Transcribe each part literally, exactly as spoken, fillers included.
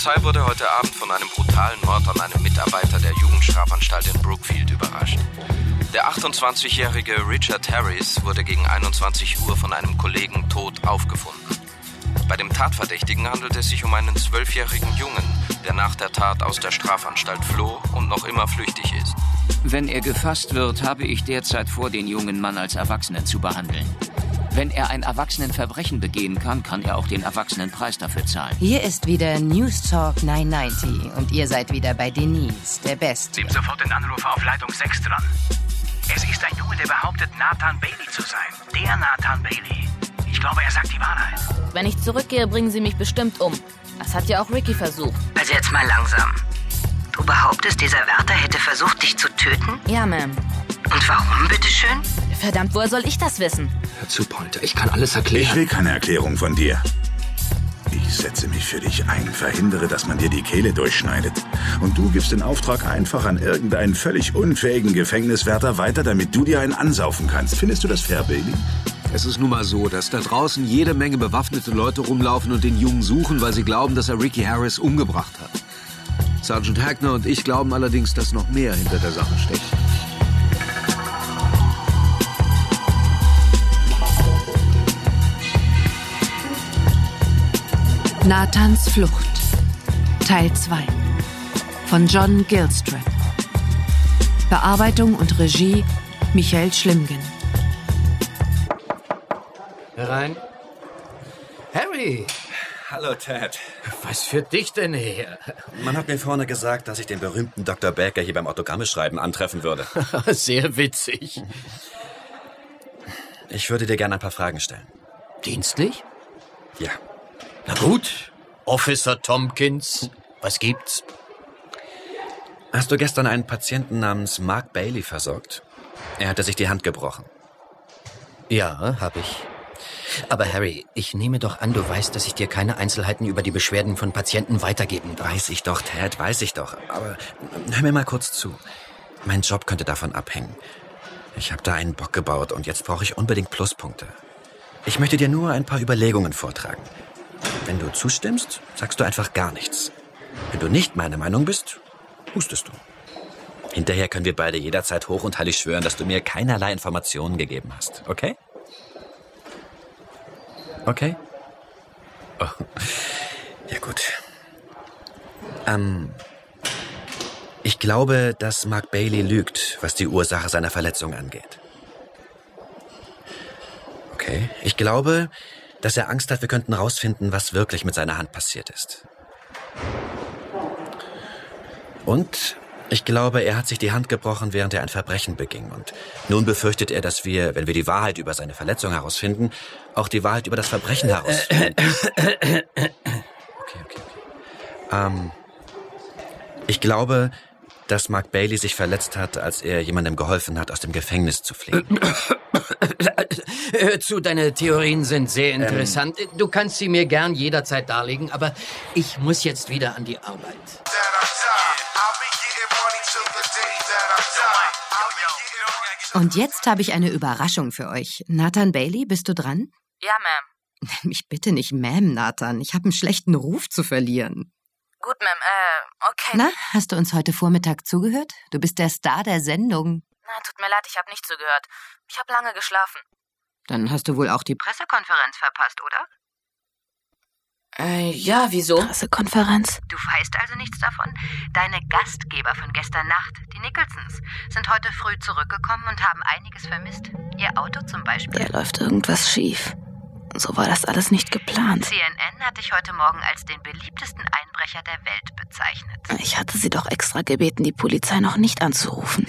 Polizei wurde heute Abend von einem brutalen Mord an einem Mitarbeiter der Jugendstrafanstalt in Brookfield überrascht. Der achtundzwanzigjährige Richard Harris wurde gegen einundzwanzig Uhr von einem Kollegen tot aufgefunden. Bei dem Tatverdächtigen handelt es sich um einen zwölfjährigen Jungen, der nach der Tat aus der Strafanstalt floh und noch immer flüchtig ist. Wenn er gefasst wird, habe ich derzeit vor, den jungen Mann als Erwachsenen zu behandeln. Wenn er ein Erwachsenenverbrechen begehen kann, kann er auch den Erwachsenenpreis dafür zahlen. Hier ist wieder News Talk neunhundertneunzig und ihr seid wieder bei Denise, der Beste. Nehmt sofort den Anrufer auf Leitung sechs dran. Es ist ein Junge, der behauptet, Nathan Bailey zu sein. Der Nathan Bailey. Ich glaube, er sagt die Wahrheit. Wenn ich zurückgehe, bringen sie mich bestimmt um. Das hat ja auch Ricky versucht. Also jetzt mal langsam. Du behauptest, dieser Wärter hätte versucht, dich zu töten? Ja, Ma'am. Und warum, bitteschön? Verdammt, woher soll ich das wissen? Hör zu, Pointer, ich kann alles erklären. Ich will keine Erklärung von dir. Ich setze mich für dich ein, verhindere, dass man dir die Kehle durchschneidet. Und du gibst den Auftrag einfach an irgendeinen völlig unfähigen Gefängniswärter weiter, damit du dir einen ansaufen kannst. Findest du das fair, Baby? Es ist nun mal so, dass da draußen jede Menge bewaffnete Leute rumlaufen und den Jungen suchen, weil sie glauben, dass er Ricky Harris umgebracht hat. Sergeant Hackner und ich glauben allerdings, dass noch mehr hinter der Sache steckt. Nathans Flucht Teil zwei von John Gilstrap. Bearbeitung und Regie Michael Schlimgen. Herein. Harry! Hallo, Ted. Was führt dich denn her? Man hat mir vorne gesagt, dass ich den berühmten Doktor Baker hier beim Autogrammeschreiben antreffen würde. Sehr witzig. Ich würde dir gerne ein paar Fragen stellen. Dienstlich? Ja. Na gut. Officer Tompkins, was gibt's? Hast du gestern einen Patienten namens Mark Bailey versorgt? Er hatte sich die Hand gebrochen. Ja, hab ich. Aber Harry, ich nehme doch an, du weißt, dass ich dir keine Einzelheiten über die Beschwerden von Patienten weitergeben darf. Weiß ich doch, Ted, weiß ich doch. Aber hör mir mal kurz zu. Mein Job könnte davon abhängen. Ich habe da einen Bock gebaut und jetzt brauche ich unbedingt Pluspunkte. Ich möchte dir nur ein paar Überlegungen vortragen. Wenn du zustimmst, sagst du einfach gar nichts. Wenn du nicht meiner Meinung bist, hustest du. Hinterher können wir beide jederzeit hoch und heilig schwören, dass du mir keinerlei Informationen gegeben hast. Okay? Okay? Oh. Ja, gut. Ähm, ich glaube, dass Mark Bailey lügt, was die Ursache seiner Verletzung angeht. Okay. Ich glaube, dass er Angst hat, wir könnten rausfinden, was wirklich mit seiner Hand passiert ist. Und ich glaube, er hat sich die Hand gebrochen, während er ein Verbrechen beging. Und nun befürchtet er, dass wir, wenn wir die Wahrheit über seine Verletzung herausfinden, auch die Wahrheit über das Verbrechen herausfinden. Okay, okay, okay. Ähm, ich glaube, dass Mark Bailey sich verletzt hat, als er jemandem geholfen hat, aus dem Gefängnis zu fliehen. Hör zu, deine Theorien sind sehr interessant. Ähm, du kannst sie mir gern jederzeit darlegen, aber ich muss jetzt wieder an die Arbeit. Und jetzt habe ich eine Überraschung für euch. Nathan Bailey, bist du dran? Ja, Ma'am. Nenn mich bitte nicht Ma'am, Nathan. Ich habe einen schlechten Ruf zu verlieren. Gut, Ma'am, äh, okay. Na, hast du uns heute Vormittag zugehört? Du bist der Star der Sendung. Na, tut mir leid, ich habe nicht zugehört. Ich habe lange geschlafen. Dann hast du wohl auch die Pressekonferenz verpasst, oder? Äh, ja, wieso? Pressekonferenz? Du weißt also nichts davon? Deine Gastgeber von gestern Nacht, die Nicholsons, sind heute früh zurückgekommen und haben einiges vermisst. Ihr Auto zum Beispiel. Da läuft irgendwas schief. So war das alles nicht geplant. C N N hat dich heute Morgen als den beliebtesten Einbrecher der Welt bezeichnet. Ich hatte sie doch extra gebeten, die Polizei noch nicht anzurufen.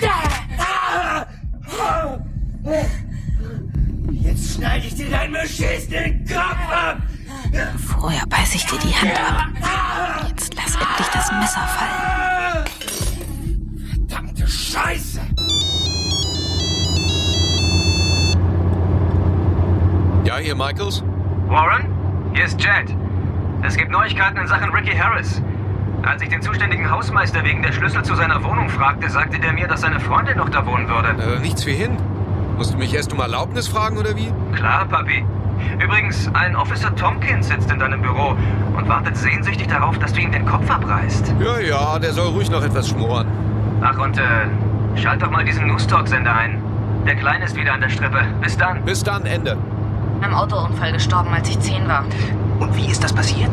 Jetzt schneide ich dir deinen beschissenen Kopf ab! Vorher beiß ich dir die Hand ab. Jetzt lass endlich das Messer fallen. Verdammte Scheiße! Ja, hier Michaels? Warren? Hier ist Jed. Es gibt Neuigkeiten in Sachen Ricky Harris. Als ich den zuständigen Hausmeister wegen der Schlüssel zu seiner Wohnung fragte, sagte der mir, dass seine Freundin noch da wohnen würde. Äh, nichts wie hin. Musst du mich erst um Erlaubnis fragen, oder wie? Klar, Papi. Übrigens, ein Officer Tompkins sitzt in deinem Büro und wartet sehnsüchtig darauf, dass du ihm den Kopf abreißt. Ja, ja, der soll ruhig noch etwas schmoren. Ach, und äh, schalt doch mal diesen News-Talk-Sender ein. Der Kleine ist wieder an der Strippe. Bis dann. Bis dann, Ende. Im Autounfall gestorben, als ich zehn war. Und wie ist das passiert?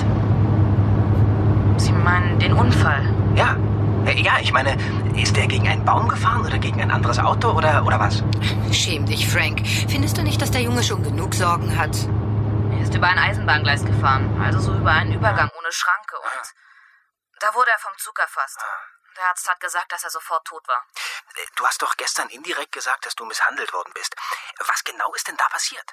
Sie meinen den Unfall? Ja. Äh, Ja, ich meine, ist er gegen einen Baum gefahren oder gegen ein anderes Auto oder, oder was? Schäm dich, Frank. Findest du nicht, dass der Junge schon genug Sorgen hat? Er ist über ein Eisenbahngleis gefahren, also so über einen Übergang ohne Schranke. Und da wurde er vom Zug erfasst. Der Arzt hat gesagt, dass er sofort tot war. Du hast doch gestern indirekt gesagt, dass du misshandelt worden bist. Was genau ist denn da passiert?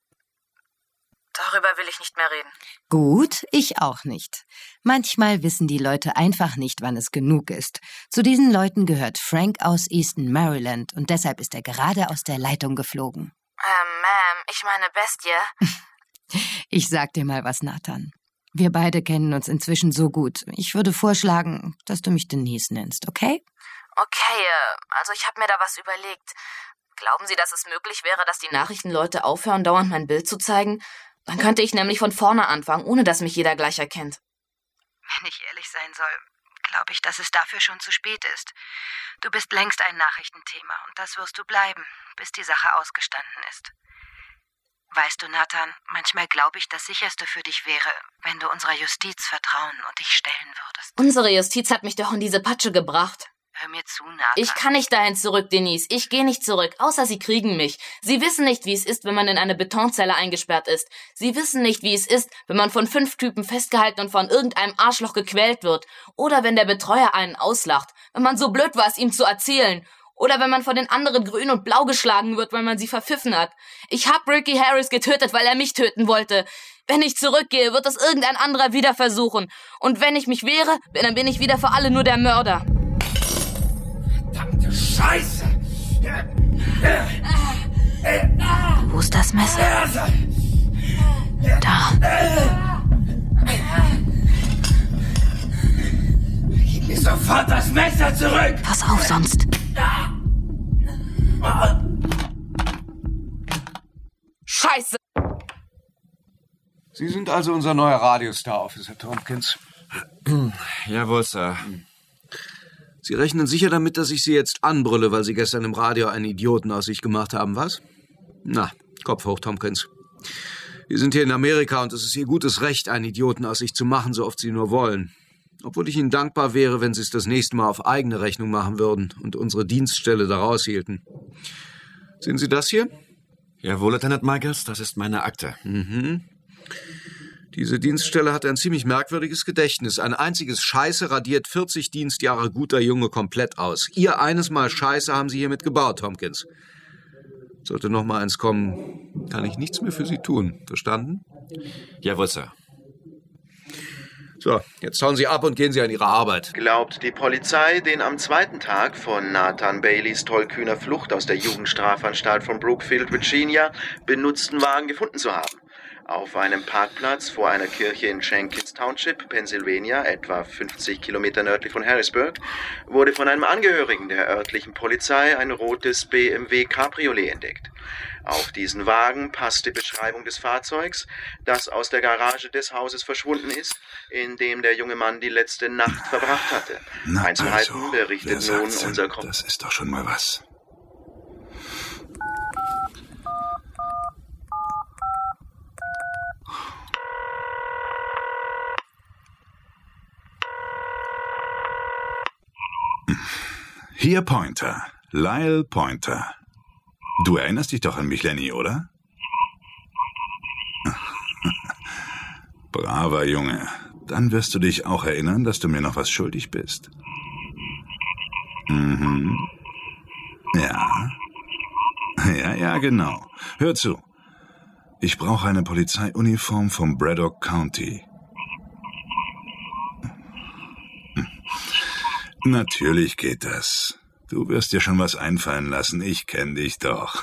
Darüber will ich nicht mehr reden. Gut, ich auch nicht. Manchmal wissen die Leute einfach nicht, wann es genug ist. Zu diesen Leuten gehört Frank aus Easton, Maryland, und deshalb ist er gerade aus der Leitung geflogen. Ähm, Ma'am, ich meine Bestie. Ich sag dir mal was, Nathan. Wir beide kennen uns inzwischen so gut. Ich würde vorschlagen, dass du mich Denise nennst, okay? Okay, also ich habe mir da was überlegt. Glauben Sie, dass es möglich wäre, dass die Nachrichtenleute aufhören, dauernd mein Bild zu zeigen? Dann könnte ich nämlich von vorne anfangen, ohne dass mich jeder gleich erkennt. Wenn ich ehrlich sein soll, glaube ich, dass es dafür schon zu spät ist. Du bist längst ein Nachrichtenthema und das wirst du bleiben, bis die Sache ausgestanden ist. Weißt du, Nathan, manchmal glaube ich, das Sicherste für dich wäre, wenn du unserer Justiz vertrauen und dich stellen würdest. Unsere Justiz hat mich doch in diese Patsche gebracht. Hör mir zu, Nathan. Ich kann nicht dahin zurück, Denise. Ich gehe nicht zurück, außer sie kriegen mich. Sie wissen nicht, wie es ist, wenn man in eine Betonzelle eingesperrt ist. Sie wissen nicht, wie es ist, wenn man von fünf Typen festgehalten und von irgendeinem Arschloch gequält wird. Oder wenn der Betreuer einen auslacht, wenn man so blöd war, es ihm zu erzählen. Oder wenn man von den anderen grün und blau geschlagen wird, weil man sie verpfiffen hat. Ich hab Ricky Harris getötet, weil er mich töten wollte. Wenn ich zurückgehe, wird das irgendein anderer wieder versuchen. Und wenn ich mich wehre, dann bin ich wieder für alle nur der Mörder. Verdammte Scheiße! Wo ist das Messer? Da. Gib mir sofort das Messer zurück! Pass auf, sonst. Scheiße! Sie sind also unser neuer Radiostar, Officer Tompkins. Jawohl, Sir. Sie rechnen sicher damit, dass ich Sie jetzt anbrülle, weil Sie gestern im Radio einen Idioten aus sich gemacht haben, was? Na, Kopf hoch, Tompkins. Wir sind hier in Amerika und es ist Ihr gutes Recht, einen Idioten aus sich zu machen, so oft Sie nur wollen. Obwohl ich Ihnen dankbar wäre, wenn Sie es das nächste Mal auf eigene Rechnung machen würden und unsere Dienststelle da raushielten. Sehen Sie das hier? Jawohl, Lieutenant Michaels, das ist meine Akte. Mhm. Diese Dienststelle hat ein ziemlich merkwürdiges Gedächtnis. Ein einziges Scheiße radiert vierzig Dienstjahre guter Junge komplett aus. Ihr eines Mal Scheiße haben Sie hiermit gebaut, Tompkins. Sollte noch mal eins kommen, kann ich nichts mehr für Sie tun. Verstanden? Jawohl, Sir. So, jetzt hauen Sie ab und gehen Sie an Ihre Arbeit. Glaubt die Polizei, den am zweiten Tag von Nathan Baileys tollkühner Flucht aus der Jugendstrafanstalt von Brookfield, Virginia, benutzten Wagen gefunden zu haben. Auf einem Parkplatz vor einer Kirche in Jenkins Township, Pennsylvania, etwa fünfzig Kilometer nördlich von Harrisburg, wurde von einem Angehörigen der örtlichen Polizei ein rotes B M W Cabriolet entdeckt. Auf diesen Wagen passt die Beschreibung des Fahrzeugs, das aus der Garage des Hauses verschwunden ist, in dem der junge Mann die letzte Nacht verbracht hatte. Na, Einzelheiten also, berichtet wer nun sagt's unser denn? Kom Das ist doch schon mal was. Hier Pointer. Lyle Pointer. Du erinnerst dich doch an mich, Lenny, oder? Braver Junge. Dann wirst du dich auch erinnern, dass du mir noch was schuldig bist. Mhm. Ja. Ja, ja, genau. Hör zu. Ich brauche eine Polizeiuniform vom Braddock County. Natürlich geht das. Du wirst dir schon was einfallen lassen. Ich kenne dich doch.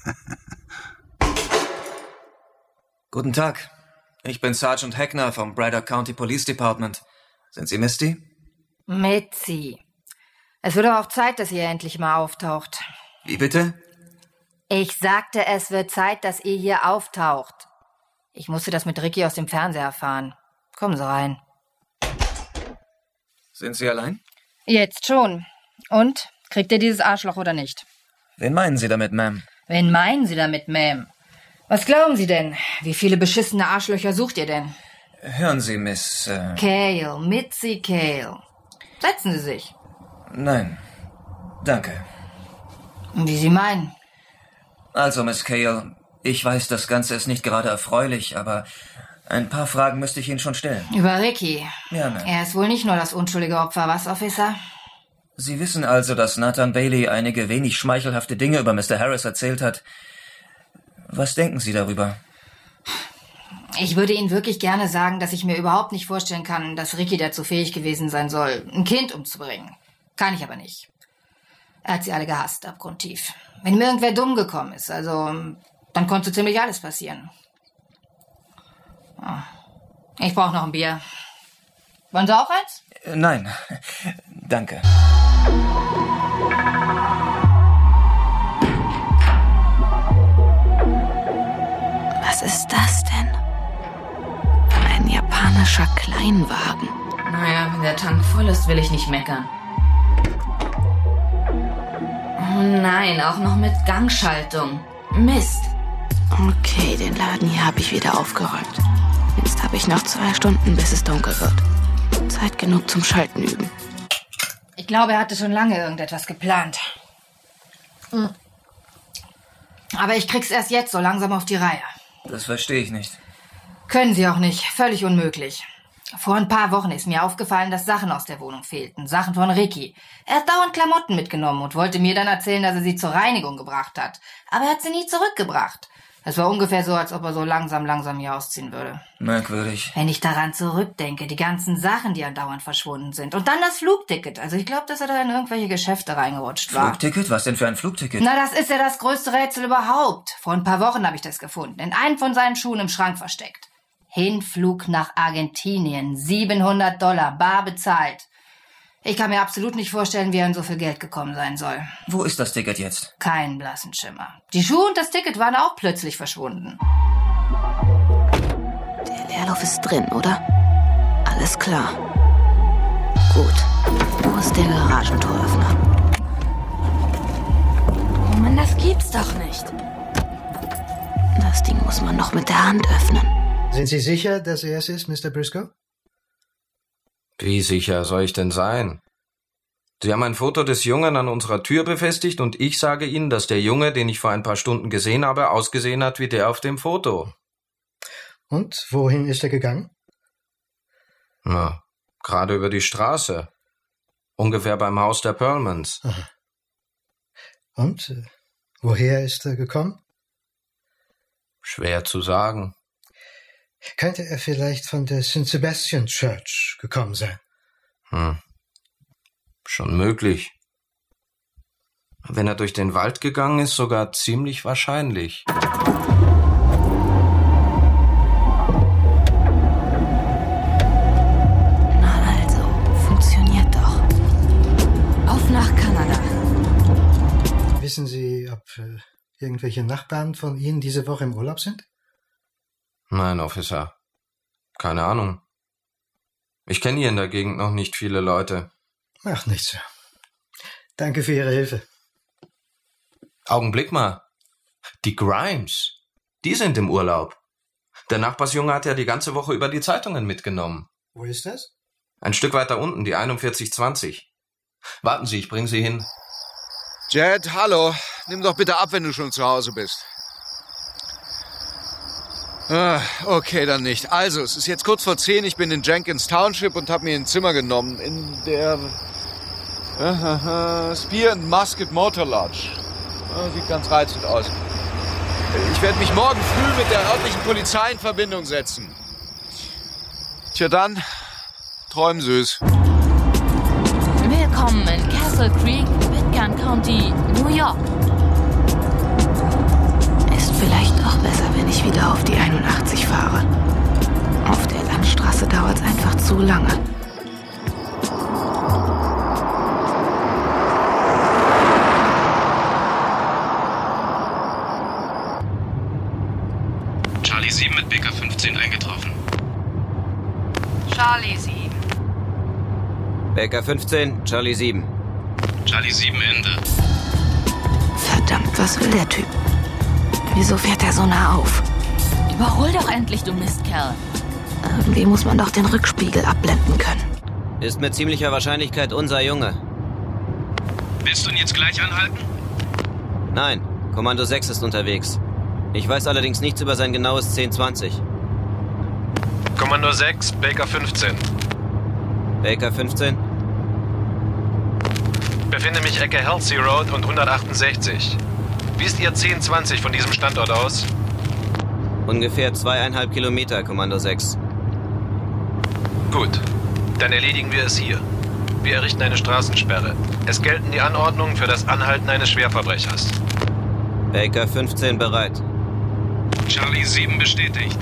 Guten Tag. Ich bin Sergeant Heckner vom Braddock County Police Department. Sind Sie Misty? Mitzi. Es wird auch Zeit, dass ihr endlich mal auftaucht. Wie bitte? Ich sagte, es wird Zeit, dass ihr hier auftaucht. Ich musste das mit Ricky aus dem Fernseher erfahren. Kommen Sie rein. Sind Sie allein? Jetzt schon. Und? Kriegt ihr dieses Arschloch oder nicht? Wen meinen Sie damit, Ma'am? Wen meinen Sie damit, Ma'am? Was glauben Sie denn? Wie viele beschissene Arschlöcher sucht ihr denn? Hören Sie, Miss... Äh... Cale, Mitzi Cale. Setzen Sie sich. Nein, danke. Wie Sie meinen. Also, Miss Cale, ich weiß, das Ganze ist nicht gerade erfreulich, aber ein paar Fragen müsste ich Ihnen schon stellen. Über Ricky. Ja, Ma'am. Er ist wohl nicht nur das unschuldige Opfer, was, Officer? Sie wissen also, dass Nathan Bailey einige wenig schmeichelhafte Dinge über Mister Harris erzählt hat. Was denken Sie darüber? Ich würde Ihnen wirklich gerne sagen, dass ich mir überhaupt nicht vorstellen kann, dass Ricky dazu fähig gewesen sein soll, ein Kind umzubringen. Kann ich aber nicht. Er hat sie alle gehasst, abgrundtief. Wenn ihm irgendwer dumm gekommen ist, also, dann konnte ziemlich alles passieren. Ich brauche noch ein Bier. Wollen Sie auch eins? Äh, nein, danke. Was ist das denn? Ein japanischer Kleinwagen. Naja, wenn der Tank voll ist, will ich nicht meckern. Oh nein, auch noch mit Gangschaltung. Mist. Okay, den Laden hier habe ich wieder aufgeräumt. Jetzt habe ich noch zwei Stunden, bis es dunkel wird. Zeit genug zum Schalten üben. Ich glaube, er hatte schon lange irgendetwas geplant. Hm. Aber ich krieg's erst jetzt so langsam auf die Reihe. Das verstehe ich nicht. Können Sie auch nicht. Völlig unmöglich. Vor ein paar Wochen ist mir aufgefallen, dass Sachen aus der Wohnung fehlten. Sachen von Ricky. Er hat dauernd Klamotten mitgenommen und wollte mir dann erzählen, dass er sie zur Reinigung gebracht hat. Aber er hat sie nie zurückgebracht. Es war ungefähr so, als ob er so langsam, langsam hier ausziehen würde. Merkwürdig. Wenn ich daran zurückdenke, die ganzen Sachen, die andauernd verschwunden sind. Und dann das Flugticket. Also ich glaube, dass er da in irgendwelche Geschäfte reingerutscht war. Flugticket? Was denn für ein Flugticket? Na, das ist ja das größte Rätsel überhaupt. Vor ein paar Wochen habe ich das gefunden. In einem von seinen Schuhen im Schrank versteckt. Hinflug nach Argentinien. siebenhundert Dollar, bar bezahlt. Ich kann mir absolut nicht vorstellen, wie er an so viel Geld gekommen sein soll. Wo ist das Ticket jetzt? Keinen blassen Schimmer. Die Schuhe und das Ticket waren auch plötzlich verschwunden. Der Leerlauf ist drin, oder? Alles klar. Gut. Wo ist der Garagentoröffner? Oh Mann, das gibt's doch nicht. Das Ding muss man noch mit der Hand öffnen. Sind Sie sicher, dass er es ist, Mister Briscoe? Wie sicher soll ich denn sein? Sie haben ein Foto des Jungen an unserer Tür befestigt und ich sage Ihnen, dass der Junge, den ich vor ein paar Stunden gesehen habe, ausgesehen hat wie der auf dem Foto. Und wohin ist er gegangen? Na, gerade über die Straße. Ungefähr beim Haus der Perlmans. Aha. Und äh, woher ist er gekommen? Schwer zu sagen. Könnte er vielleicht von der Saint Sebastian Church gekommen sein? Hm. Schon möglich. Wenn er durch den Wald gegangen ist, sogar ziemlich wahrscheinlich. Na also, funktioniert doch. Auf nach Kanada. Wissen Sie, ob äh, irgendwelche Nachbarn von Ihnen diese Woche im Urlaub sind? Nein, Officer. Keine Ahnung. Ich kenne hier in der Gegend noch nicht viele Leute. Ach, nichts. Danke für Ihre Hilfe. Augenblick mal. Die Grimes. Die sind im Urlaub. Der Nachbarsjunge hat ja die ganze Woche über die Zeitungen mitgenommen. Wo ist das? Ein Stück weiter unten, die einundvierzig zwanzig. Warten Sie, ich bringe Sie hin. Jet, hallo. Nimm doch bitte ab, wenn du schon zu Hause bist. Ah, okay, dann nicht. Also, es ist jetzt kurz vor zehn, ich bin in Jenkins Township und habe mir ein Zimmer genommen in der uh, uh, Spear and Musket Motor Lodge. Uh, sieht ganz reizend aus. Ich werde mich morgen früh mit der örtlichen Polizei in Verbindung setzen. Tja dann, träum süß. Willkommen in Castle Creek, Pitcairn County, New York. Ist vielleicht doch besser, wenn ich wieder auf die einundachtzig fahre. Auf der Landstraße dauert es einfach zu lange. Charlie Charlie sieben mit Baker fünfzehn eingetroffen. Charlie sieben. Baker fünfzehn, Charlie sieben. Charlie sieben, Ende. Verdammt, was will der Typ? Wieso fährt er so nah auf? Überhol doch endlich, du Mistkerl. Irgendwie muss man doch den Rückspiegel abblenden können. Ist mit ziemlicher Wahrscheinlichkeit unser Junge. Willst du ihn jetzt gleich anhalten? Nein, Kommando sechs ist unterwegs. Ich weiß allerdings nichts über sein genaues zehn zwanzig. Kommando sechs, Baker fünfzehn. Baker fünfzehn? Befinde mich Ecke Halsey Road und hundertachtundsechzig. Wie ist Ihr zehn zwanzig von diesem Standort aus? Ungefähr zweieinhalb Kilometer, Kommando sechs. Gut, dann erledigen wir es hier. Wir errichten eine Straßensperre. Es gelten die Anordnungen für das Anhalten eines Schwerverbrechers. Baker fünfzehn bereit. Charlie sieben bestätigt.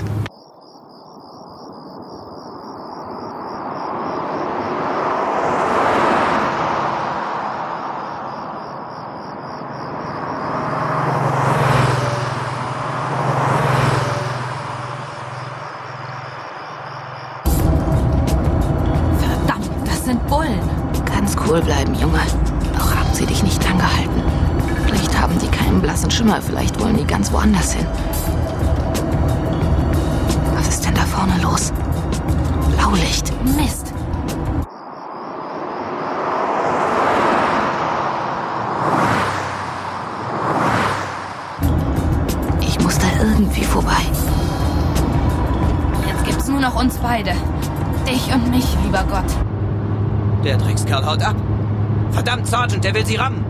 Cool bleiben, Junge. Noch haben sie dich nicht angehalten. Vielleicht haben die keinen blassen Schimmer, vielleicht wollen die ganz woanders hin. Was ist denn da vorne los? Blaulicht. Mist. Ich muss da irgendwie vorbei. Jetzt gibt's nur noch uns beide. Dich und mich, lieber Gott. Der Dreckskerl haut ab. Verdammt, Sergeant, der will sie rammen.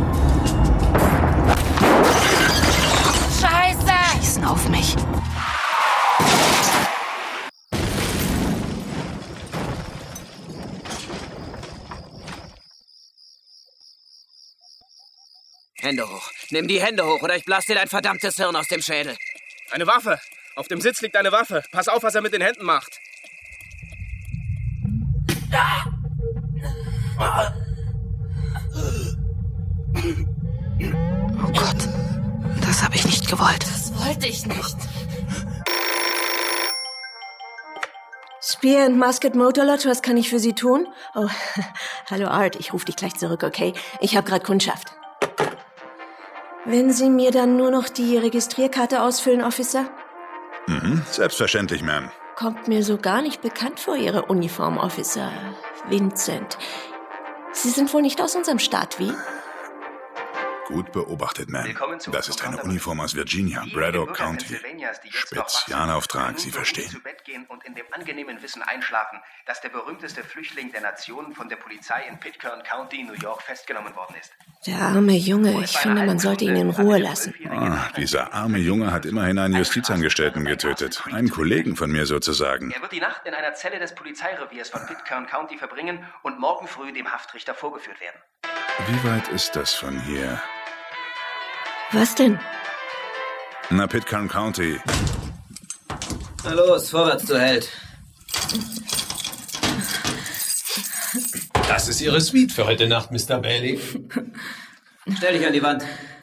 Scheiße! Schießen auf mich. Hände hoch. Nimm die Hände hoch oder ich blase dir dein verdammtes Hirn aus dem Schädel. Eine Waffe. Auf dem Sitz liegt eine Waffe. Pass auf, was er mit den Händen macht. Oh Gott, das habe ich nicht gewollt. Das wollte ich nicht. Spear and Musket Motorlodge, was kann ich für Sie tun? Oh, hallo Art, ich rufe dich gleich zurück, okay? Ich habe gerade Kundschaft. Wenn Sie mir dann nur noch die Registrierkarte ausfüllen, Officer? Mhm, selbstverständlich, Ma'am. Kommt mir so gar nicht bekannt vor, Ihre Uniform, Officer Vincent. Sie sind wohl nicht aus unserem Staat, wie? Gut beobachtet, Ma'am. Das ist eine Uniform aus Virginia, Braddock County. Spezialauftrag, Sie verstehen. Zu Bett gehen und in dem angenehmen Wissen einschlafen, dass der berühmteste Flüchtling der Nation von der Polizei in Pitcairn County, New York, festgenommen worden ist. Der arme Junge, ich finde, man sollte ihn in Ruhe lassen. Ah, dieser arme Junge hat immerhin einen Justizangestellten getötet. Einen Kollegen von mir sozusagen. Er wird die Nacht in einer Zelle des Polizeireviers von Pitcairn County verbringen und morgen früh dem Haftrichter vorgeführt werden. Wie weit ist das von hier? Was denn? Na, Pitcairn County. Na los, vorwärts, du Held. Das ist Ihre Suite für heute Nacht, Mister Bailey. Stell dich an die Wand.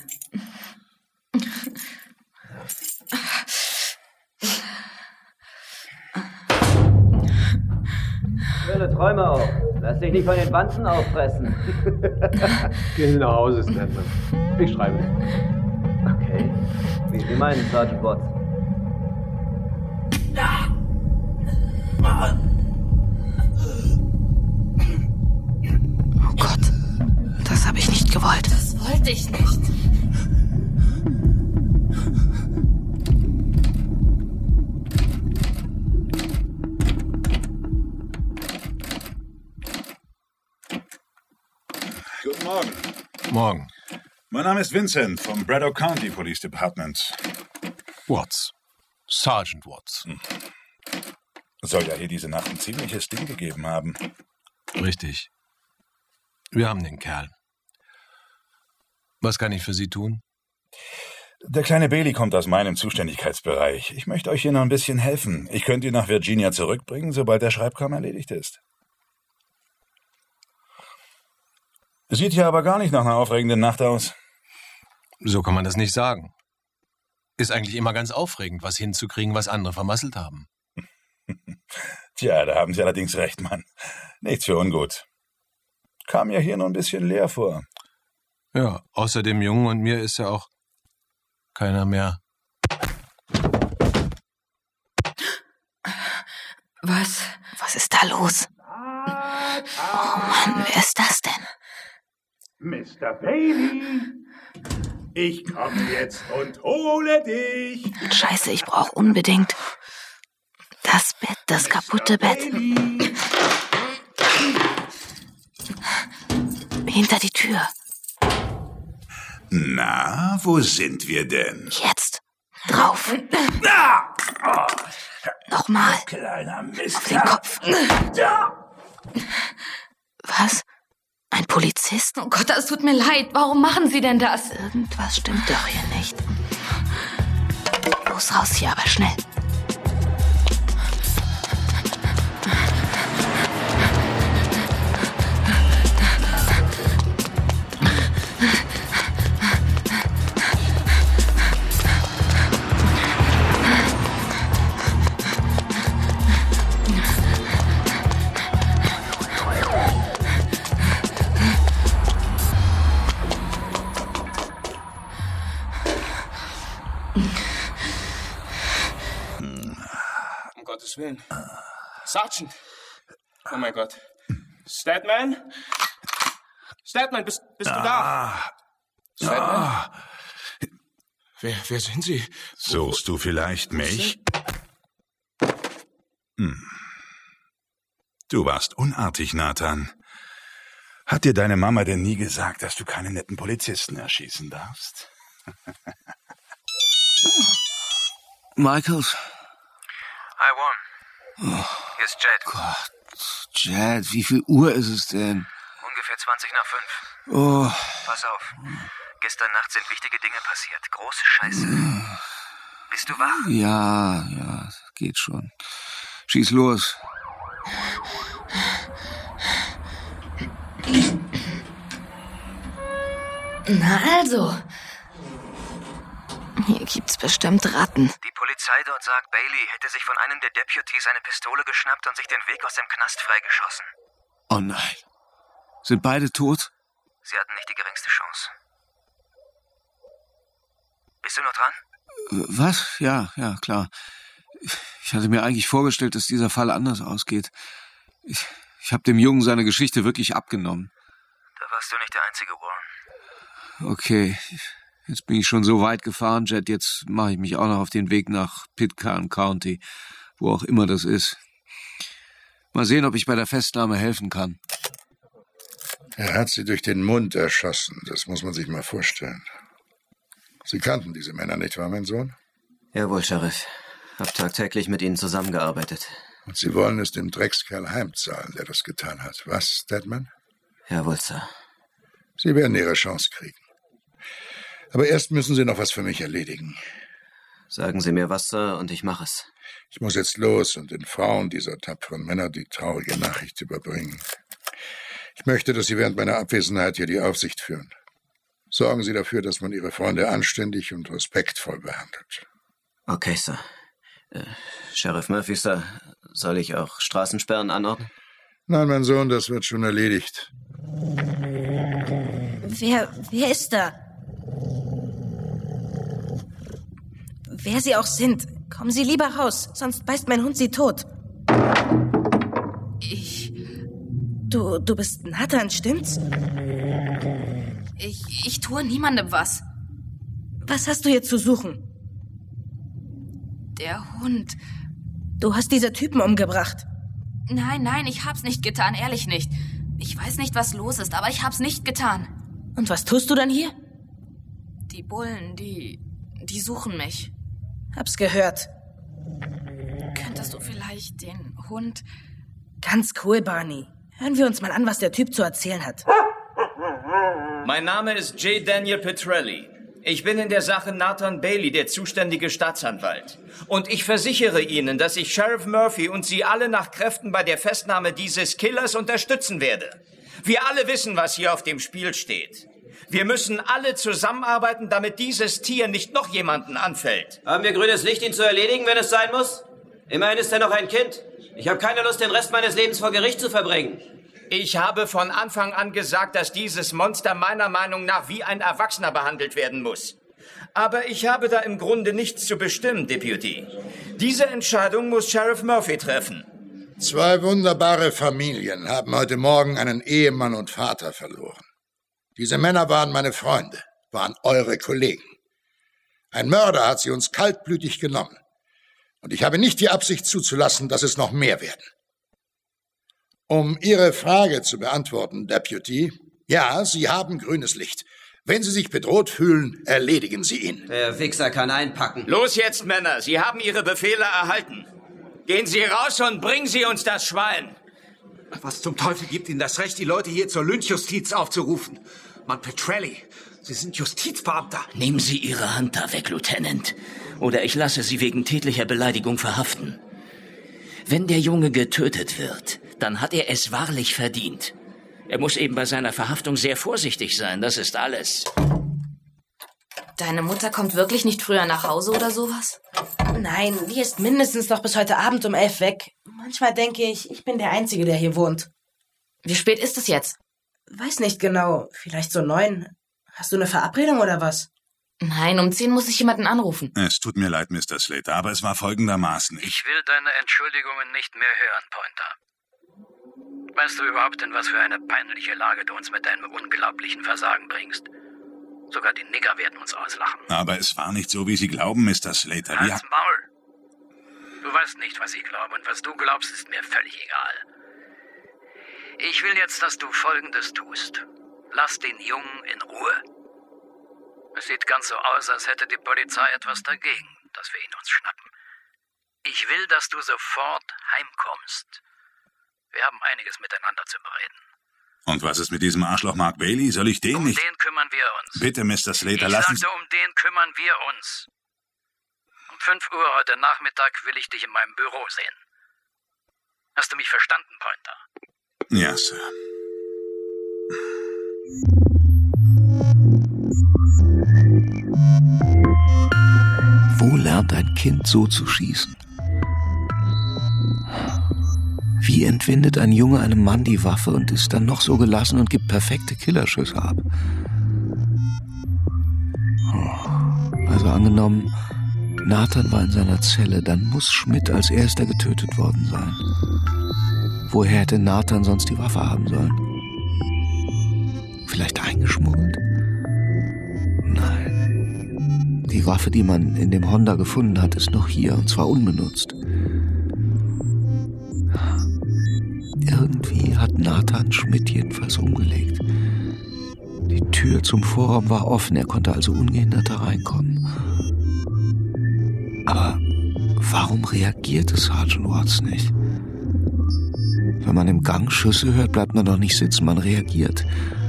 Hölle Träume auf. Lass dich nicht von den Wanzen auffressen. Gehen Sie nach Hause, Statman. Ich schreibe. Okay. Wie Sie meinen, Sergeant Watts. Oh Gott, das habe ich nicht gewollt. Das wollte ich nicht. Guten Morgen. Morgen. Mein Name ist Vincent vom Braddock County Police Department. Watts. Sergeant Watts. Hm. Soll ja hier diese Nacht ein ziemliches Ding gegeben haben. Richtig. Wir haben den Kerl. Was kann ich für Sie tun? Der kleine Bailey kommt aus meinem Zuständigkeitsbereich. Ich möchte euch hier noch ein bisschen helfen. Ich könnte ihn nach Virginia zurückbringen, sobald der Schreibkram erledigt ist. Sieht hier aber gar nicht nach einer aufregenden Nacht aus. So kann man das nicht sagen. Ist eigentlich immer ganz aufregend, was hinzukriegen, was andere vermasselt haben. Tja, da haben Sie allerdings recht, Mann. Nichts für ungut. Kam ja hier nur ein bisschen leer vor. Ja, außer dem Jungen und mir ist ja auch keiner mehr. Was? Was ist da los? Oh Mann, wer ist das denn? Mister Bailey, ich komme jetzt und hole dich. Scheiße, ich brauche unbedingt das Bett, das kaputte Bett. Hinter die Tür. Na, wo sind wir denn? Jetzt. Drauf. Ah! Oh. Nochmal. Kleiner Mist. Auf den Kopf. Was? Ein Polizist? Oh Gott, das tut mir leid. Warum machen Sie denn das? Irgendwas stimmt doch hier nicht. Los, raus hier, aber schnell. Willen. Sergeant! Oh mein Gott. Statman? Statman, bist, bist du da? Statman? Ah. Wer, wer sind Sie? Suchst du vielleicht mich? Hm. Du warst unartig, Nathan. Hat dir deine Mama denn nie gesagt, dass du keine netten Polizisten erschießen darfst? Michaels? Hi, Warren. Oh, Hier ist Jed. Gott, Jed, wie viel Uhr ist es denn? Ungefähr zwanzig nach fünf. Oh. Pass auf. Gestern Nacht sind wichtige Dinge passiert. Große Scheiße. Bist du wach? Ja, ja, geht schon. Schieß los. Na also. Hier gibt's bestimmt Ratten. Die Polizei dort sagt, Bailey hätte sich von einem der Deputies eine Pistole geschnappt und sich den Weg aus dem Knast freigeschossen. Oh nein. Sind beide tot? Sie hatten nicht die geringste Chance. Bist du noch dran? Was? Ja, ja, klar. Ich hatte mir eigentlich vorgestellt, dass dieser Fall anders ausgeht. Ich, ich habe dem Jungen seine Geschichte wirklich abgenommen. Da warst du nicht der Einzige, Warren. Okay, jetzt bin ich schon so weit gefahren, Jed. Jetzt mache ich mich auch noch auf den Weg nach Pitcairn County, wo auch immer das ist. Mal sehen, ob ich bei der Festnahme helfen kann. Er hat sie durch den Mund erschossen. Das muss man sich mal vorstellen. Sie kannten diese Männer, nicht wahr, mein Sohn? Jawohl, Sheriff. Hab tagtäglich mit ihnen zusammengearbeitet. Und Sie wollen es dem Dreckskerl heimzahlen, der das getan hat. Was, Stedman? Jawohl, Sir. Sie werden Ihre Chance kriegen. Aber erst müssen Sie noch was für mich erledigen. Sagen Sie mir was, Sir, und ich mache es. Ich muss jetzt los und den Frauen dieser tapferen Männer die traurige Nachricht überbringen. Ich möchte, dass Sie während meiner Abwesenheit hier die Aufsicht führen. Sorgen Sie dafür, dass man Ihre Freunde anständig und respektvoll behandelt. Okay, Sir. Äh, Sheriff Murphy, Sir, soll ich auch Straßensperren anordnen? Nein, mein Sohn, das wird schon erledigt. Wer, wer ist da? Wer Sie auch sind, kommen Sie lieber raus, sonst beißt mein Hund Sie tot. Ich... Du, du bist Nathan, stimmt's? Ich, ich tue niemandem was. Was hast du hier zu suchen? Der Hund. Du hast diese Typen umgebracht. Nein, nein, ich hab's nicht getan, ehrlich nicht. Ich weiß nicht, was los ist, aber ich hab's nicht getan. Und was tust du dann hier? Die Bullen, die... die suchen mich. Hab's gehört. Könntest du vielleicht den Hund... Ganz cool, Barney. Hören wir uns mal an, was der Typ zu erzählen hat. Mein Name ist J. Daniel Petrelli. Ich bin in der Sache Nathan Bailey, der zuständige Staatsanwalt. Und ich versichere Ihnen, dass ich Sheriff Murphy und Sie alle nach Kräften bei der Festnahme dieses Killers unterstützen werde. Wir alle wissen, was hier auf dem Spiel steht. Wir müssen alle zusammenarbeiten, damit dieses Tier nicht noch jemanden anfällt. Haben wir grünes Licht, ihn zu erledigen, wenn es sein muss? Immerhin ist er noch ein Kind. Ich habe keine Lust, den Rest meines Lebens vor Gericht zu verbringen. Ich habe von Anfang an gesagt, dass dieses Monster meiner Meinung nach wie ein Erwachsener behandelt werden muss. Aber ich habe da im Grunde nichts zu bestimmen, Deputy. Diese Entscheidung muss Sheriff Murphy treffen. Zwei wunderbare Familien haben heute Morgen einen Ehemann und Vater verloren. Diese Männer waren meine Freunde, waren eure Kollegen. Ein Mörder hat sie uns kaltblütig genommen. Und ich habe nicht die Absicht zuzulassen, dass es noch mehr werden. Um Ihre Frage zu beantworten, Deputy, ja, Sie haben grünes Licht. Wenn Sie sich bedroht fühlen, erledigen Sie ihn. Der Wichser kann einpacken. Los jetzt, Männer, Sie haben Ihre Befehle erhalten. Gehen Sie raus und bringen Sie uns das Schwein. Was zum Teufel gibt Ihnen das Recht, die Leute hier zur Lynchjustiz aufzurufen? Mann, Petrelli, Sie sind Justizbeamter. Nehmen Sie Ihre Hand da weg, Lieutenant. Oder ich lasse Sie wegen tätlicher Beleidigung verhaften. Wenn der Junge getötet wird, dann hat er es wahrlich verdient. Er muss eben bei seiner Verhaftung sehr vorsichtig sein, das ist alles. Deine Mutter kommt wirklich nicht früher nach Hause oder sowas? Nein, die ist mindestens noch bis heute Abend um elf weg. Manchmal denke ich, ich bin der Einzige, der hier wohnt. Wie spät ist es jetzt? Weiß nicht genau. Vielleicht so neun. Hast du eine Verabredung oder was? Nein, um zehn muss ich jemanden anrufen. Es tut mir leid, Mister Slater, aber es war folgendermaßen. Ich will deine Entschuldigungen nicht mehr hören, Pointer. Weißt du überhaupt, in was für eine peinliche Lage du uns mit deinem unglaublichen Versagen bringst? Sogar die Nigger werden uns auslachen. Aber es war nicht so, wie Sie glauben, Mister Slater. Halt's Maul. Du weißt nicht, was ich glaube, und was du glaubst, ist mir völlig egal. Ich will jetzt, dass du Folgendes tust. Lass den Jungen in Ruhe. Es sieht ganz so aus, als hätte die Polizei etwas dagegen, dass wir ihn uns schnappen. Ich will, dass du sofort heimkommst. Wir haben einiges miteinander zu bereden. Und was ist mit diesem Arschloch Mark Bailey? Soll ich den um nicht... Um den kümmern wir uns. Bitte, Mister Slater, ich lassen sagte, um den kümmern wir uns. Um fünf Uhr heute Nachmittag will ich dich in meinem Büro sehen. Hast du mich verstanden, Pointer? Ja, Sir. Wo lernt ein Kind so zu schießen? Wie entwindet ein Junge einem Mann die Waffe und ist dann noch so gelassen und gibt perfekte Killerschüsse ab? Also angenommen, Nathan war in seiner Zelle, dann muss Schmidt als erster getötet worden sein. Woher hätte Nathan sonst die Waffe haben sollen? Vielleicht eingeschmuggelt? Nein. Die Waffe, die man in dem Honda gefunden hat, ist noch hier, und zwar unbenutzt. Irgendwie hat Nathan Schmidt jedenfalls umgelegt. Die Tür zum Vorraum war offen, er konnte also ungehindert hereinkommen. Aber warum reagierte Sergeant Watts nicht? Wenn man im Gang Schüsse hört, bleibt man doch nicht sitzen, man reagiert.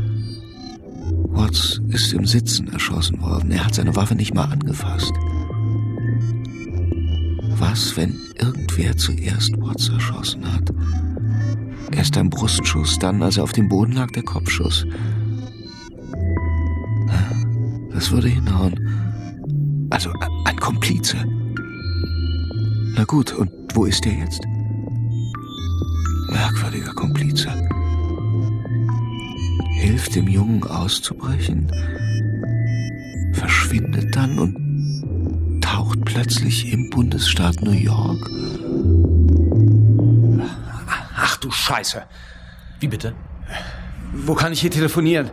Watts ist im Sitzen erschossen worden. Er hat seine Waffe nicht mal angefasst. Was, wenn irgendwer zuerst Watts erschossen hat? Erst ein Brustschuss, dann, als er auf dem Boden lag, der Kopfschuss. Das würde hinhauen. Also ein Komplize. Na gut, und wo ist er jetzt? Merkwürdiger Komplize. Hilft dem Jungen auszubrechen, verschwindet dann und taucht plötzlich im Bundesstaat New York. Ach du Scheiße. Wie bitte? Wo kann ich hier telefonieren?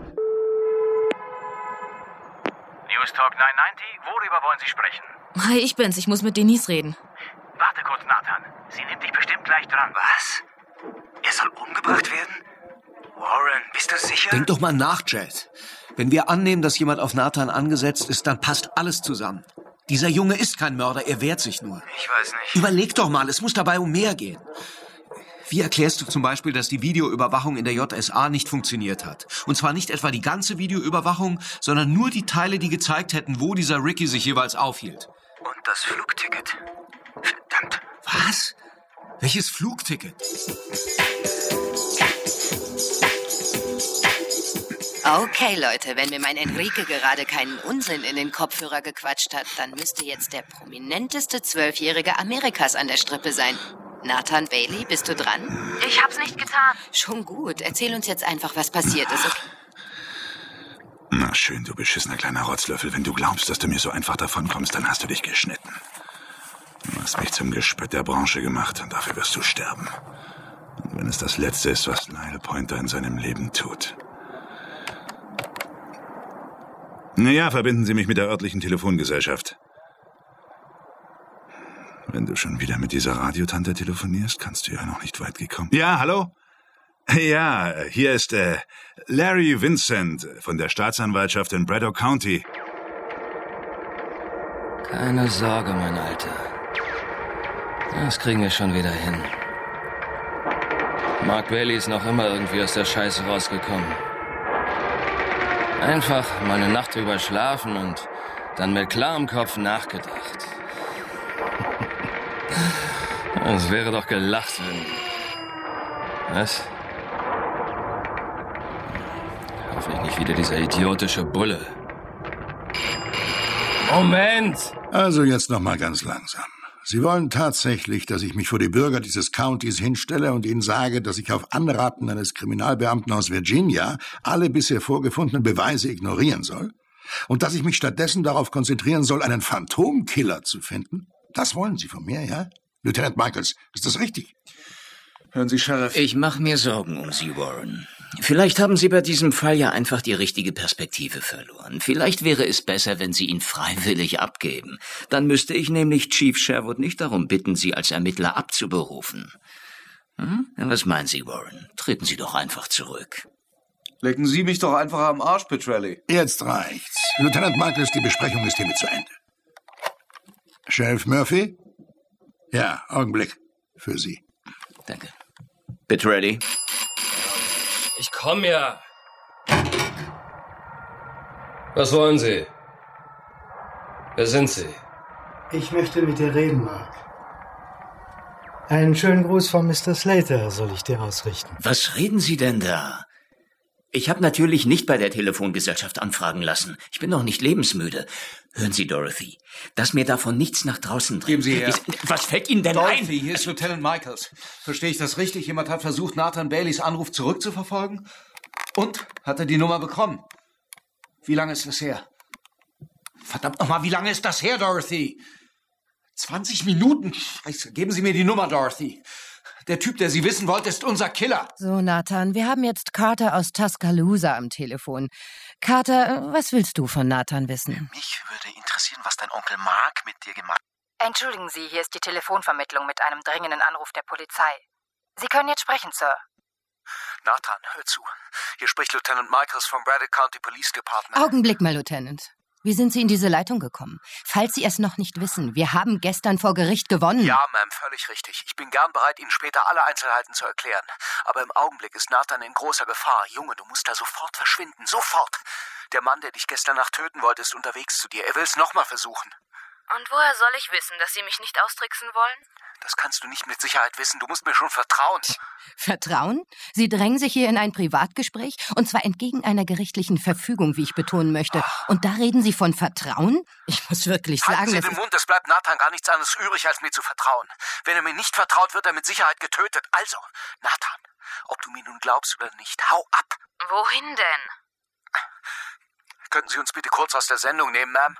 News Talk neunhundertneunzig, worüber wollen Sie sprechen? Hi, ich bin's. Ich muss mit Denise reden. Warte kurz, Nathan. Sie nimmt dich bestimmt gleich dran. Was? Er soll umgebracht werden? Warren, bist du sicher? Denk doch mal nach, Jet. Wenn wir annehmen, dass jemand auf Nathan angesetzt ist, dann passt alles zusammen. Dieser Junge ist kein Mörder, er wehrt sich nur. Ich weiß nicht. Überleg doch mal, es muss dabei um mehr gehen. Wie erklärst du zum Beispiel, dass die Videoüberwachung in der J S A nicht funktioniert hat? Und zwar nicht etwa die ganze Videoüberwachung, sondern nur die Teile, die gezeigt hätten, wo dieser Ricky sich jeweils aufhielt. Und das Flugticket. Verdammt. Was? Welches Flugticket? Okay, Leute, wenn mir mein Enrique gerade keinen Unsinn in den Kopfhörer gequatscht hat, dann müsste jetzt der prominenteste Zwölfjährige Amerikas an der Strippe sein. Nathan Bailey, bist du dran? Ich hab's nicht getan. Schon gut. Erzähl uns jetzt einfach, was passiert ist, okay? Na schön, du beschissener kleiner Rotzlöffel. Wenn du glaubst, dass du mir so einfach davonkommst, dann hast du dich geschnitten. Du hast mich zum Gespött der Branche gemacht und dafür wirst du sterben. Und wenn es das Letzte ist, was Niall Pointer in seinem Leben tut. Naja, verbinden Sie mich mit der örtlichen Telefongesellschaft. Wenn du schon wieder mit dieser Radiotante telefonierst, kannst du ja noch nicht weit gekommen. Ja, hallo? Ja, hier ist äh, Larry Vincent von der Staatsanwaltschaft in Braddock County. Keine Sorge, mein Alter. Das kriegen wir schon wieder hin. Mark Bailey ist noch immer irgendwie aus der Scheiße rausgekommen. Einfach mal eine Nacht drüber schlafen und dann mit klarem Kopf nachgedacht. Es wäre doch gelacht, wenn... Was? Hoffentlich nicht wieder dieser idiotische Bulle. Moment! Also jetzt noch mal ganz langsam. Sie wollen tatsächlich, dass ich mich vor die Bürger dieses Countys hinstelle und ihnen sage, dass ich auf Anraten eines Kriminalbeamten aus Virginia alle bisher vorgefundenen Beweise ignorieren soll? Und dass ich mich stattdessen darauf konzentrieren soll, einen Phantomkiller zu finden? Das wollen Sie von mir, ja? Lieutenant Michaels, ist das richtig? Hören Sie, Sheriff. Ich mache mir Sorgen um Sie, Warren. Vielleicht haben Sie bei diesem Fall ja einfach die richtige Perspektive verloren. Vielleicht wäre es besser, wenn Sie ihn freiwillig abgeben. Dann müsste ich nämlich Chief Sherwood nicht darum bitten, Sie als Ermittler abzuberufen. Hm? Was meinen Sie, Warren? Treten Sie doch einfach zurück. Lecken Sie mich doch einfach am Arsch, Petrelli. Jetzt reicht's. Lieutenant Michaels, die Besprechung ist hiermit zu Ende. Sheriff Murphy? Ja, Augenblick. Für Sie. Danke. Petrelli? Ich komm ja. Was wollen Sie? Wer sind Sie? Ich möchte mit dir reden, Mark. Einen schönen Gruß von Mister Slater soll ich dir ausrichten. Was reden Sie denn da? Ich habe natürlich nicht bei der Telefongesellschaft anfragen lassen. Ich bin noch nicht lebensmüde. Hören Sie, Dorothy, dass mir davon nichts nach draußen dringt. Geben Sie her. Ich, was fällt Ihnen denn Dorothy, ein? Hier ist Lieutenant Michaels. Verstehe ich das richtig? Jemand hat versucht, Nathan Baileys Anruf zurückzuverfolgen? Und? Hat er die Nummer bekommen? Wie lange ist das her? Verdammt nochmal, wie lange ist das her, Dorothy? zwanzig Minuten? Scheiße, geben Sie mir die Nummer, Dorothy. Der Typ, der Sie wissen wollte, ist unser Killer. So, Nathan, wir haben jetzt Carter aus Tuscaloosa am Telefon. Carter, was willst du von Nathan wissen? Mich würde interessieren, was dein Onkel Mark mit dir gemacht hat. Entschuldigen Sie, hier ist die Telefonvermittlung mit einem dringenden Anruf der Polizei. Sie können jetzt sprechen, Sir. Nathan, hör zu. Hier spricht Lieutenant Michaels vom Braddock County Police Department. Augenblick mal, Lieutenant. Wie sind Sie in diese Leitung gekommen? Falls Sie es noch nicht wissen, wir haben gestern vor Gericht gewonnen. Ja, Ma'am, völlig richtig. Ich bin gern bereit, Ihnen später alle Einzelheiten zu erklären. Aber im Augenblick ist Nathan in großer Gefahr. Junge, du musst da sofort verschwinden. Sofort! Der Mann, der dich gestern Nacht töten wollte, ist unterwegs zu dir. Er will es nochmal versuchen. Und woher soll ich wissen, dass Sie mich nicht austricksen wollen? Das kannst du nicht mit Sicherheit wissen. Du musst mir schon vertrauen. Vertrauen? Sie drängen sich hier in ein Privatgespräch, und zwar entgegen einer gerichtlichen Verfügung, wie ich betonen möchte. Und da reden Sie von Vertrauen? Ich muss wirklich sagen, Halten Sie den Mund, es bleibt Nathan gar nichts anderes übrig, als mir zu vertrauen. Wenn er mir nicht vertraut, wird er mit Sicherheit getötet. Also, Nathan, ob du mir nun glaubst oder nicht, hau ab. Wohin denn? Könnten Sie uns bitte kurz aus der Sendung nehmen, Ma'am?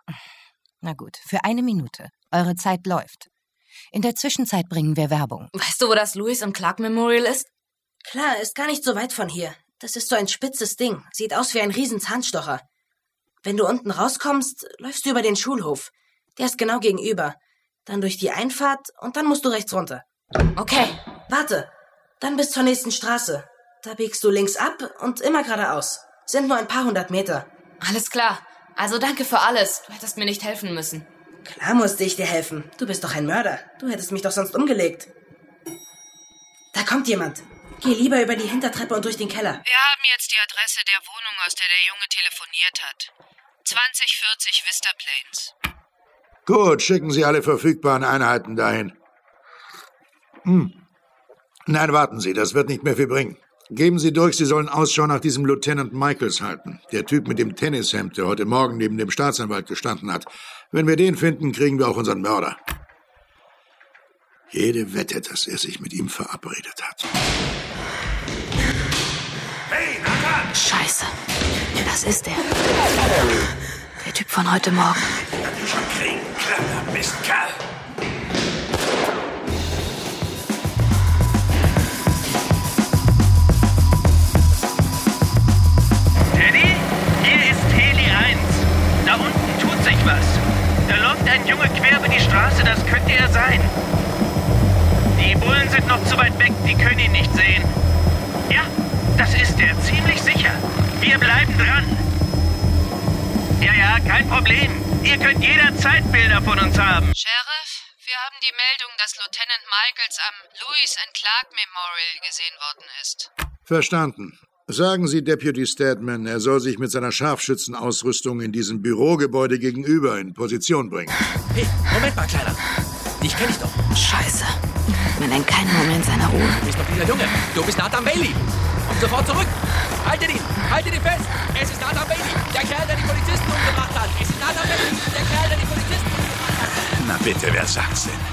Na gut, für eine Minute. Eure Zeit läuft. In der Zwischenzeit bringen wir Werbung. Weißt du, wo das Lewis und Clark Memorial ist? Klar, ist gar nicht so weit von hier. Das ist so ein spitzes Ding. Sieht aus wie ein riesen Zahnstocher. Wenn du unten rauskommst, läufst du über den Schulhof. Der ist genau gegenüber. Dann durch die Einfahrt und dann musst du rechts runter. Okay. Warte. Dann bis zur nächsten Straße. Da biegst du links ab und immer geradeaus. Sind nur ein paar hundert Meter. Alles klar. Also danke für alles. Du hättest mir nicht helfen müssen. Klar musste ich dir helfen. Du bist doch ein Mörder. Du hättest mich doch sonst umgelegt. Da kommt jemand. Geh lieber über die Hintertreppe und durch den Keller. Wir haben jetzt die Adresse der Wohnung, aus der der Junge telefoniert hat. zwanzig vierzig Vista Plains. Gut, schicken Sie alle verfügbaren Einheiten dahin. Hm. Nein, warten Sie, das wird nicht mehr viel bringen. Geben Sie durch, Sie sollen Ausschau nach diesem Lieutenant Michaels halten. Der Typ mit dem Tennishemd, der heute Morgen neben dem Staatsanwalt gestanden hat. Wenn wir den finden, kriegen wir auch unseren Mörder. Jede Wette, dass er sich mit ihm verabredet hat. Hey, Nathan! Scheiße. Das ist er. Der Typ von heute Morgen. Kann ich schon kriegen, kleiner Mistkerl. Teddy, hier ist Heli eins. Da unten tut sich was. Da läuft ein Junge quer über die Straße, das könnte er sein. Die Bullen sind noch zu weit weg, die können ihn nicht sehen. Ja, das ist er, ziemlich sicher. Wir bleiben dran. Ja, ja, kein Problem. Ihr könnt jederzeit Bilder von uns haben. Sheriff, wir haben die Meldung, dass Lieutenant Michaels am Lewis and Clark Memorial gesehen worden ist. Verstanden. Sagen Sie Deputy Stedman, er soll sich mit seiner Scharfschützenausrüstung in diesem Bürogebäude gegenüber in Position bringen. Hey, Moment mal, Kleiner. Ich kenn dich doch. Scheiße. Mir nennt keinen Moment seiner Ruhe. Du bist doch dieser Junge. Du bist Nathan Bailey. Komm sofort zurück. Haltet ihn. Haltet ihn fest. Es ist Nathan Bailey. Der Kerl, der die Polizisten umgebracht hat. Es ist Nathan Bailey. Der Kerl, der die Polizisten umgebracht hat. Na bitte, wer sagt's denn?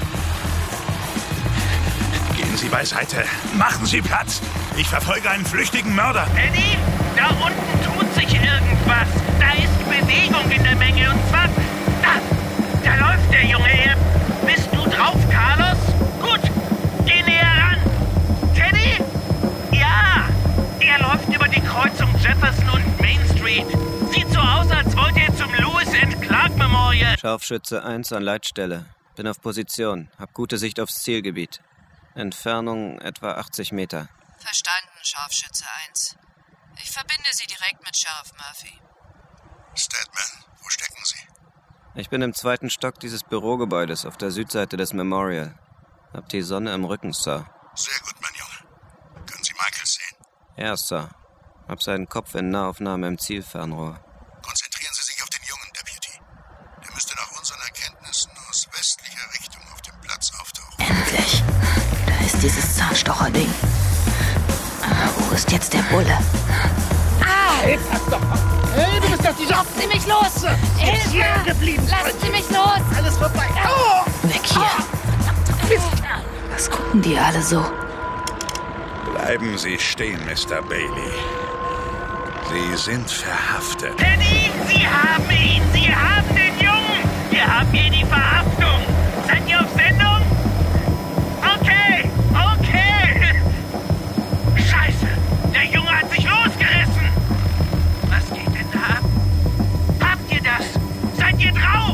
Gehen Sie beiseite. Machen Sie Platz. Ich verfolge einen flüchtigen Mörder. Eddie, da unten tut sich irgendwas. Da ist Bewegung in der Menge. Und zwar, da, da läuft der Junge her. Bist du drauf, Carlos? Gut, geh näher ran. Teddy? Ja, er läuft über die Kreuzung Jefferson und Main Street. Sieht so aus, als wollte er zum Lewis and Clark Memorial. Scharfschütze eins an Leitstelle. Bin auf Position. Hab gute Sicht aufs Zielgebiet. Entfernung etwa achtzig Meter. Verstanden, Scharfschütze eins. Ich verbinde Sie direkt mit Sheriff Murphy. Stedman, wo stecken Sie? Ich bin im zweiten Stock dieses Bürogebäudes auf der Südseite des Memorial. Hab die Sonne im Rücken, Sir. Sehr gut, mein Junge. Können Sie Michaels sehen? Ja, Sir. Hab seinen Kopf in Nahaufnahme im Zielfernrohr. Konzentrieren Sie sich auf den jungen Deputy. Der müsste nach unseren Erkenntnissen aus westlicher Richtung auf dem Platz auftauchen. Endlich. Da ist dieses Zahnstocher-Ding. Aber wo ist jetzt der Bulle? Ah! Hey, pass doch auf! Hey, du bist doch dieser... Lassen Sie mich los! Hilfe! Hier geblieben! Lassen Sie mich los! Alles vorbei! Oh! Weg hier! Mist! Was gucken die alle so? Bleiben Sie stehen, Mister Bailey. Sie sind verhaftet. Teddy, Sie haben ihn! Sie haben den Jungen! Wir haben hier die Verhaftung! Seid ihr auf Sendung? Okay! Okay! Scheiße! Der Junge hat sich losgerissen! Was geht denn da ab? Habt ihr das? Seid ihr drauf?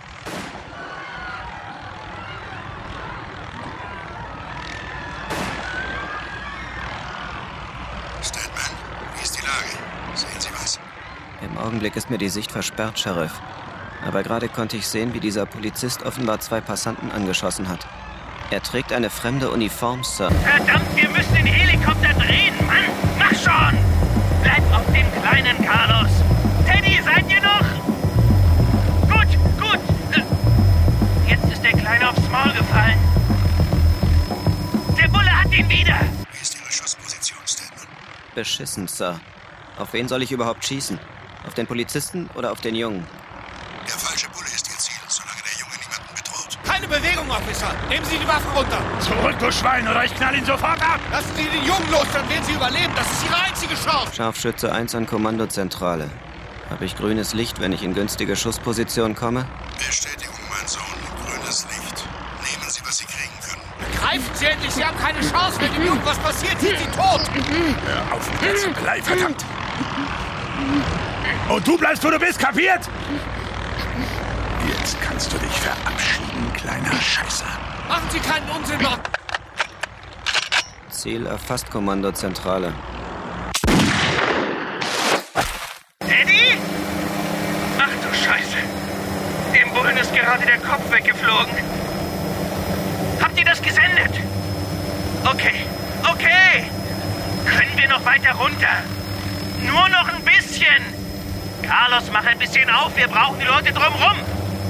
Stedman, wie ist die Lage? Sehen Sie was? Im Augenblick ist mir die Sicht versperrt, Sheriff. Aber gerade konnte ich sehen, wie dieser Polizist offenbar zwei Passanten angeschossen hat. Er trägt eine fremde Uniform, Sir. Verdammt, wir müssen den Helikopter drehen, Mann! Mach schon! Bleib auf dem Kleinen, Carlos! Teddy, seid ihr noch? Gut, gut! Jetzt ist der Kleine aufs Maul gefallen. Der Bulle hat ihn wieder! Wie ist Ihre Schussposition, Stedman? Beschissen, Sir. Auf wen soll ich überhaupt schießen? Auf den Polizisten oder auf den Jungen? Der falsche Bulle ist Ihr Ziel, solange der Junge niemanden bedroht. Keine Bewegung, Officer! Nehmen Sie die Waffen runter! Zurück, du Schwein, oder ich knall ihn sofort ab! Lassen Sie den Jungen los, dann werden Sie überleben! Das ist Ihre einzige Chance! Scharfschütze eins an Kommandozentrale. Habe ich grünes Licht, wenn ich in günstige Schussposition komme? Bestätigung, mein Sohn. Grünes Licht. Nehmen Sie, was Sie kriegen können. Greifen Sie endlich! Sie haben keine Chance! Wenn dem Jungen was passiert, sind Sie tot! Hör auf, jetzt bleib, verdammt! Und du bleibst, wo du bist, kapiert? Jetzt kannst du dich verabschieden, kleiner Scheißer. Machen Sie keinen Unsinn noch! Ziel erfasst, Kommandozentrale. Teddy? Ach du Scheiße! Dem Bullen ist gerade der Kopf weggeflogen. Habt ihr das gesendet? Okay, okay! Können wir noch weiter runter? Nur noch ein bisschen! Carlos, mach ein bisschen auf, wir brauchen die Leute drumrum!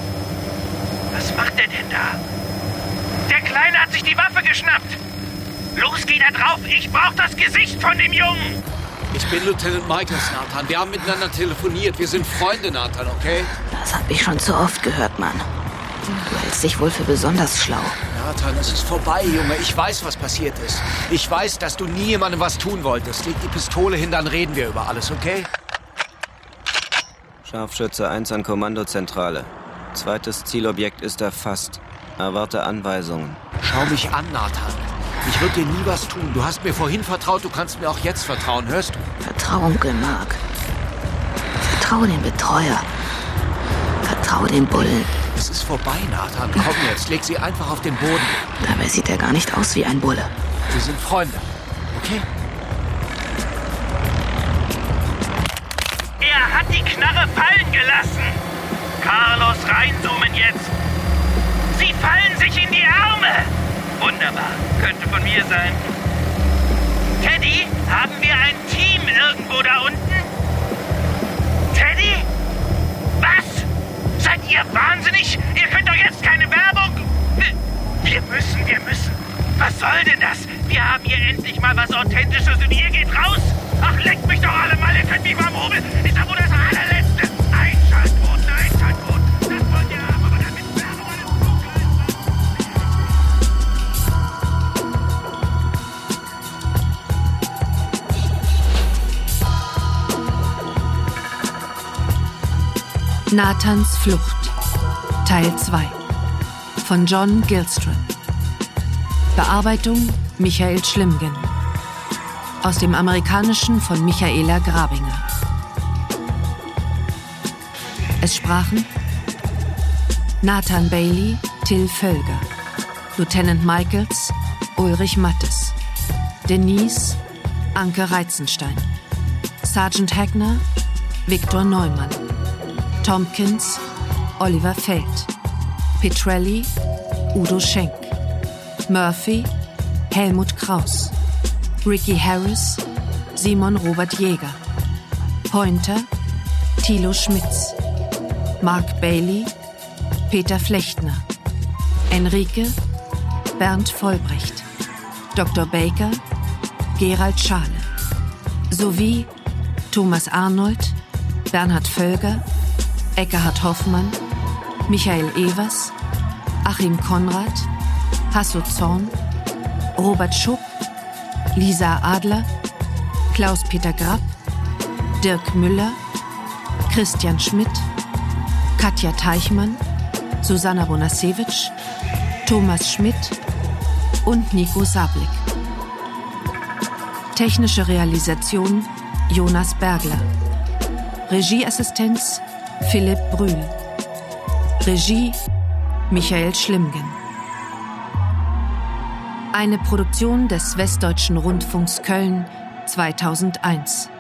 Was macht er denn da? Der Kleine hat sich die Waffe geschnappt! Los, geh da drauf! Ich brauch das Gesicht von dem Jungen! Ich bin Lieutenant Michaels, Nathan. Wir haben miteinander telefoniert. Wir sind Freunde, Nathan, okay? Das hab ich schon zu oft gehört, Mann. Du hältst dich wohl für besonders schlau. Nathan, es ist vorbei, Junge. Ich weiß, was passiert ist. Ich weiß, dass du nie jemandem was tun wolltest. Leg die Pistole hin, dann reden wir über alles, okay? Scharfschütze eins an Kommandozentrale. Zweites Zielobjekt ist erfasst. Erwarte Anweisungen. Schau mich an, Nathan. Ich würde dir nie was tun. Du hast mir vorhin vertraut, du kannst mir auch jetzt vertrauen. Hörst du? Vertrau Onkel Mark. Vertrau dem Betreuer. Vertrau dem Bullen. Es ist vorbei, Nathan. Komm jetzt, leg sie einfach auf den Boden. Dabei sieht er gar nicht aus wie ein Bulle. Wir sind Freunde, okay? Er hat die Knarre fallen gelassen. Carlos, reinzoomen jetzt. Sie fallen sich in die Arme. Wunderbar. Könnte von mir sein. Teddy, haben wir ein Team irgendwo da unten? Teddy? Was? Seid ihr wahnsinnig? Ihr könnt doch jetzt keine Werbung... Wir müssen, wir müssen. Was soll denn das? Wir haben hier endlich mal was Authentisches und ihr geht raus. Ach, leckt mich doch alle mal. Ihr könnt mich mal hobeln. Ist doch wohl das allerletzte. Einschaltquoten, Einschaltquoten. Das wollt ihr haben, aber damit Werbung alles Nathans Flucht Teil zwei von John Gilstrap. Bearbeitung Michael Schlimgen. Aus dem Amerikanischen von Michaela Grabinger. Es sprachen Nathan Bailey, Till Völger, Lieutenant Michaels, Ulrich Mattes, Denise, Anke Reizenstein, Sergeant Hagner, Viktor Neumann, Tompkins, Oliver Feld, Petrelli, Udo Schenk, Murphy, Helmut Kraus, Ricky Harris, Simon Robert Jäger, Pointer, Thilo Schmitz, Mark Bailey, Peter Flechtner, Enrique, Bernd Vollbrecht, Doktor Baker, Gerald Schale, sowie Thomas Arnold, Bernhard Völger, Eckhard Hoffmann, Michael Evers, Achim Konrad, Hasso Zorn, Robert Schupp, Lisa Adler, Klaus-Peter Grapp, Dirk Müller, Christian Schmidt, Katja Teichmann, Susanna Bonasewitsch, Thomas Schmidt und Nico Sablik. Technische Realisation Jonas Bergler. Regieassistenz Philipp Brühl. Regie Michael Schlimgen. Eine Produktion des Westdeutschen Rundfunks Köln zweitausendeins.